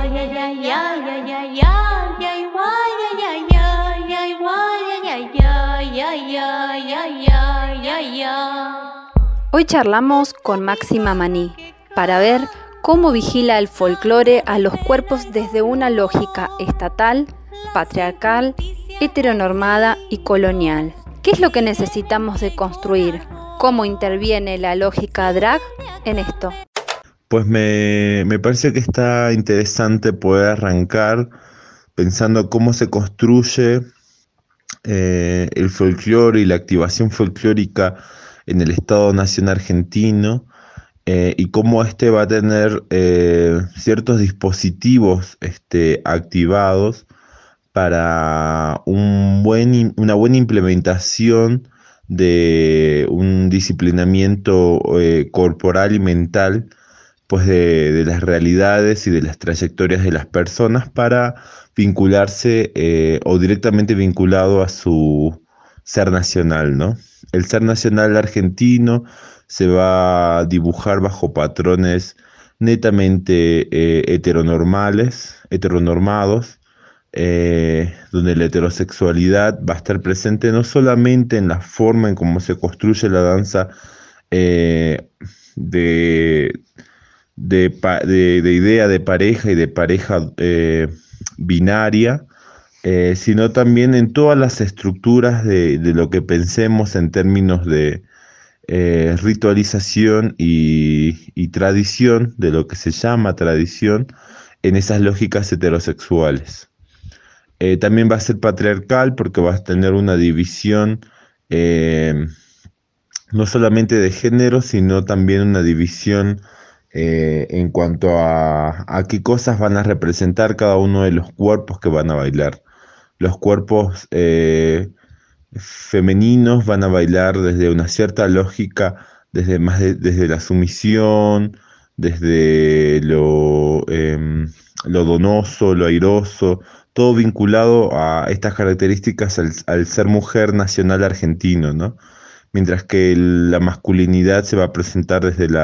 Hoy charlamos con Máxima Maní para ver cómo vigila el folclore a los cuerpos desde una lógica estatal, patriarcal, heteronormada y colonial. ¿Qué es lo que necesitamos de construir? ¿Cómo interviene la lógica drag en esto? Pues me parece que está interesante poder arrancar pensando cómo se construye el folclore y la activación folclórica en el Estado Nación argentino, y cómo este va a tener ciertos dispositivos activados para una buena implementación de un disciplinamiento corporal y mental, pues de las realidades y de las trayectorias de las personas para vincularse o directamente vinculado a su ser nacional, ¿no? El ser nacional argentino se va a dibujar bajo patrones netamente heteronormados, donde la heterosexualidad va a estar presente no solamente en la forma en cómo se construye la danza de idea de pareja y de pareja binaria, sino también en todas las estructuras de lo que pensemos en términos de ritualización y tradición, de lo que se llama tradición, en esas lógicas heterosexuales. También va a ser patriarcal porque va a tener una división no solamente de género, sino también una división en cuanto a qué cosas van a representar cada uno de los cuerpos que van a bailar. Los cuerpos femeninos van a bailar desde una cierta lógica, desde la sumisión, desde lo donoso, lo airoso, todo vinculado a estas características al ser mujer nacional argentino, ¿no? Mientras que la masculinidad se va a presentar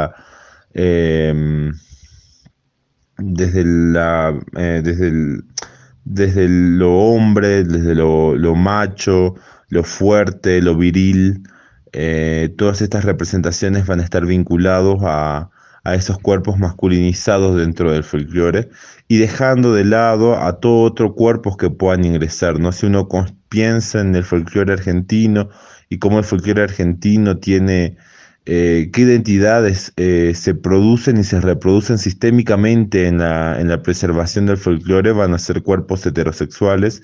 desde lo hombre, desde lo macho, lo fuerte, lo viril. Todas estas representaciones van a estar vinculados a esos cuerpos masculinizados dentro del folclore y dejando de lado a todo otro cuerpos que puedan ingresar, ¿no? Si uno piensa en el folclore argentino y cómo el folclore argentino tiene qué identidades se producen y se reproducen sistémicamente en la preservación del folclore, van a ser cuerpos heterosexuales,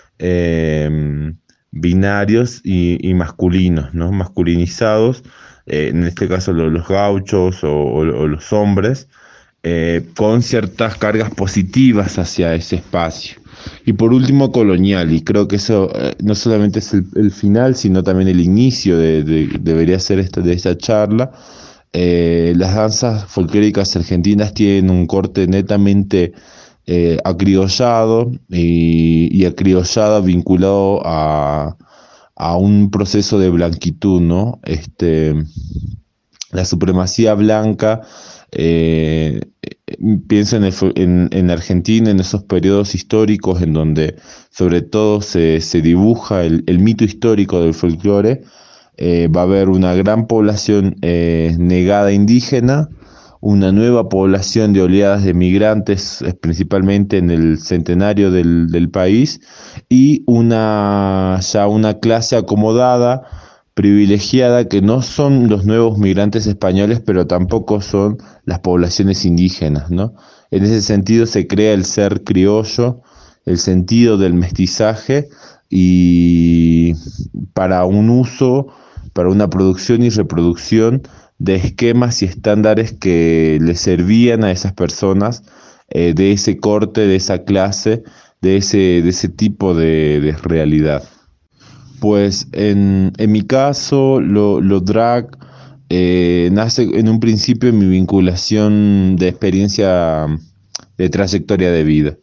binarios y masculinos, ¿no? Masculinizados, en este caso los gauchos o los hombres, con ciertas cargas positivas hacia ese espacio. Y por último, colonial, y creo que eso no solamente es el final, sino también el inicio debería ser de esta charla. Las danzas folclóricas argentinas tienen un corte netamente acriollado y acriollado vinculado a un proceso de blanquitud, ¿no? La supremacía blanca, pienso en Argentina, en esos periodos históricos en donde sobre todo se dibuja el mito histórico del folclore. Va a haber una gran población negada indígena, una nueva población de oleadas de migrantes, principalmente en el centenario del país, y una clase acomodada, privilegiada, que no son los nuevos migrantes españoles, pero tampoco son las poblaciones indígenas, ¿no? En ese sentido se crea el ser criollo, el sentido del mestizaje, y para un uso, para una producción y reproducción de esquemas y estándares que les servían a esas personas de ese corte, de esa clase, de ese tipo de realidad. Pues en mi caso, lo drag nace en un principio en mi vinculación de experiencia de trayectoria de vida.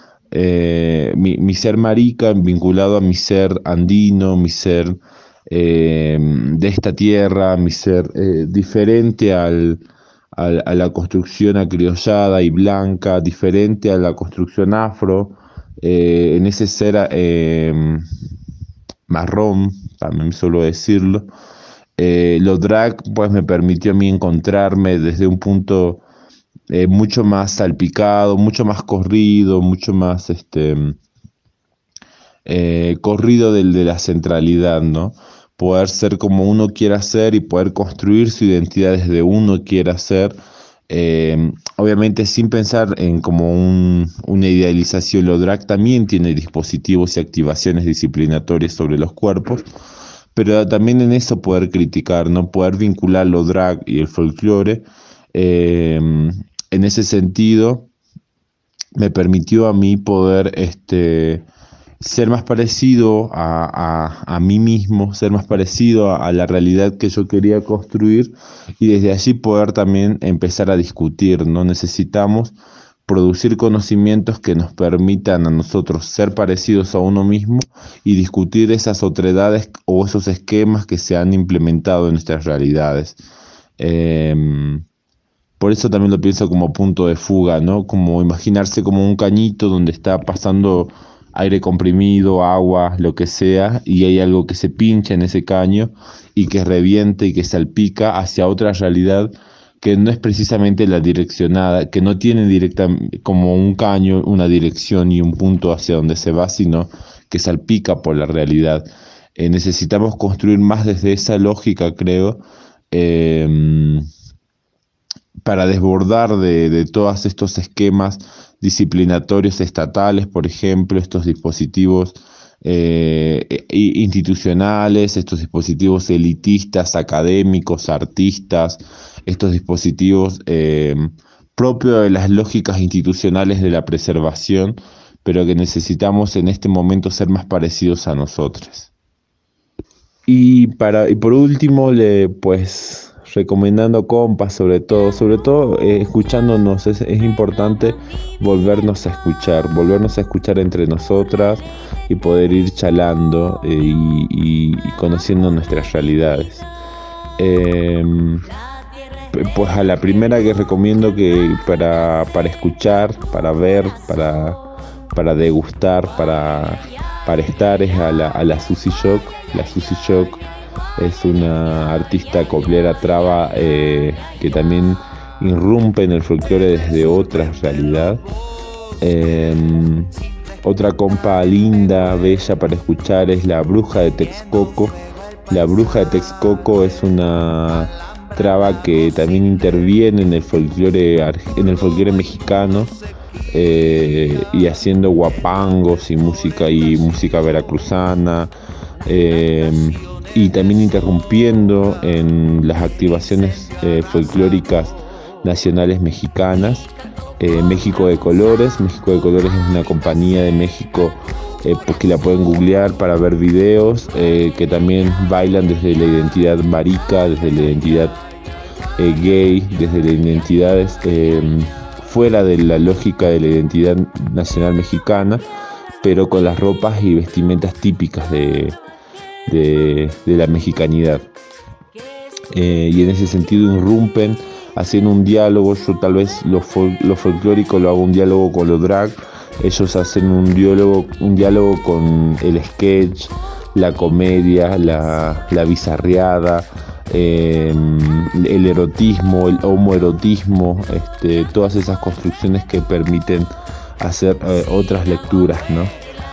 Mi ser marica vinculado a mi ser andino, mi ser de esta tierra, mi ser diferente al a la construcción acriollada y blanca, diferente a la construcción afro, en ese ser marrón, también suelo decirlo. Lo drag pues me permitió a mí encontrarme desde un punto mucho más salpicado, mucho más corrido, mucho más corrido del de la centralidad, ¿no? Poder ser como uno quiera ser y poder construir su identidad desde uno quiera ser, obviamente sin pensar en como una idealización. Lo drag también tiene dispositivos y activaciones disciplinatorias sobre los cuerpos, pero también en eso poder criticar, ¿no? Poder vincular lo drag y el folclore. En ese sentido, me permitió a mí poder ser más parecido a mí mismo, ser más parecido a la realidad que yo quería construir, y desde allí poder también empezar a discutir, ¿no? Necesitamos producir conocimientos que nos permitan a nosotros ser parecidos a uno mismo y discutir esas otredades o esos esquemas que se han implementado en nuestras realidades. Por eso también lo pienso como punto de fuga, ¿no? Como imaginarse como un cañito donde está pasando aire comprimido, agua, lo que sea, y hay algo que se pincha en ese caño y que reviente y que salpica hacia otra realidad que no es precisamente la direccionada, que no tiene directa como un caño, una dirección y un punto hacia donde se va, sino que salpica por la realidad. Necesitamos construir más desde esa lógica, creo, para desbordar de todos estos esquemas disciplinatorios estatales, por ejemplo, estos dispositivos institucionales, estos dispositivos elitistas, académicos, artistas, estos dispositivos propios de las lógicas institucionales de la preservación, pero que necesitamos en este momento ser más parecidos a nosotros. Y por último, pues recomendando compas, sobre todo escuchándonos, es importante volvernos a escuchar entre nosotras y poder ir charlando y conociendo nuestras realidades. Pues a la primera que recomiendo que para escuchar, para ver, para degustar, para estar es a la Susie Shock. La Susie Shock es una artista coplera traba que también irrumpe en el folclore desde otra realidad. Otra compa linda, bella para escuchar es La Bruja de Texcoco. La Bruja de Texcoco es una traba que también interviene en el folclore mexicano, y haciendo guapangos y música veracruzana, y también interrumpiendo en las activaciones folclóricas nacionales mexicanas. México de Colores es una compañía de México, que la pueden googlear para ver videos, que también bailan desde la identidad marica, desde la identidad gay, desde las identidades fuera de la lógica de la identidad nacional mexicana, pero con las ropas y vestimentas típicas de la mexicanidad. Y en ese sentido irrumpen haciendo un diálogo. Yo tal vez lo folclórico lo hago un diálogo con lo drag. Ellos hacen un diálogo con el sketch, la comedia, la bizarreada, el erotismo, el homoerotismo, todas esas construcciones que permiten hacer otras lecturas, ¿no?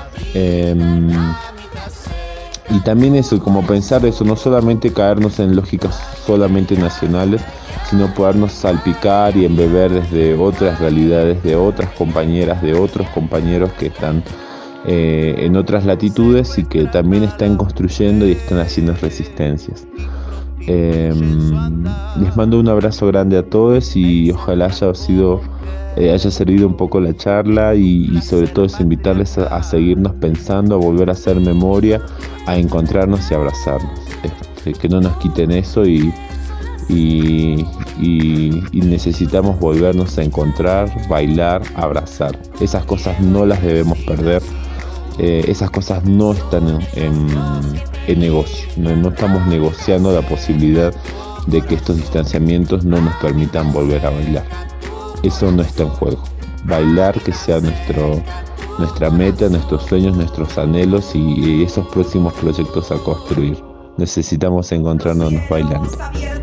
Y también eso, como pensar eso, no solamente caernos en lógicas solamente nacionales, sino podernos salpicar y embeber desde otras realidades, de otras compañeras, de otros compañeros que están en otras latitudes y que también están construyendo y están haciendo resistencias. Les mando un abrazo grande a todos y ojalá haya servido un poco la charla y sobre todo es invitarles a seguirnos pensando, a volver a hacer memoria, a encontrarnos y abrazarnos, que no nos quiten eso y necesitamos volvernos a encontrar, bailar, abrazar. Esas cosas no las debemos perder. Esas cosas no están en negocio. No estamos negociando la posibilidad de que estos distanciamientos no nos permitan volver a bailar. Eso no está en juego. Bailar, que sea nuestra meta, nuestros sueños, nuestros anhelos y esos próximos proyectos a construir. Necesitamos encontrarnos bailando.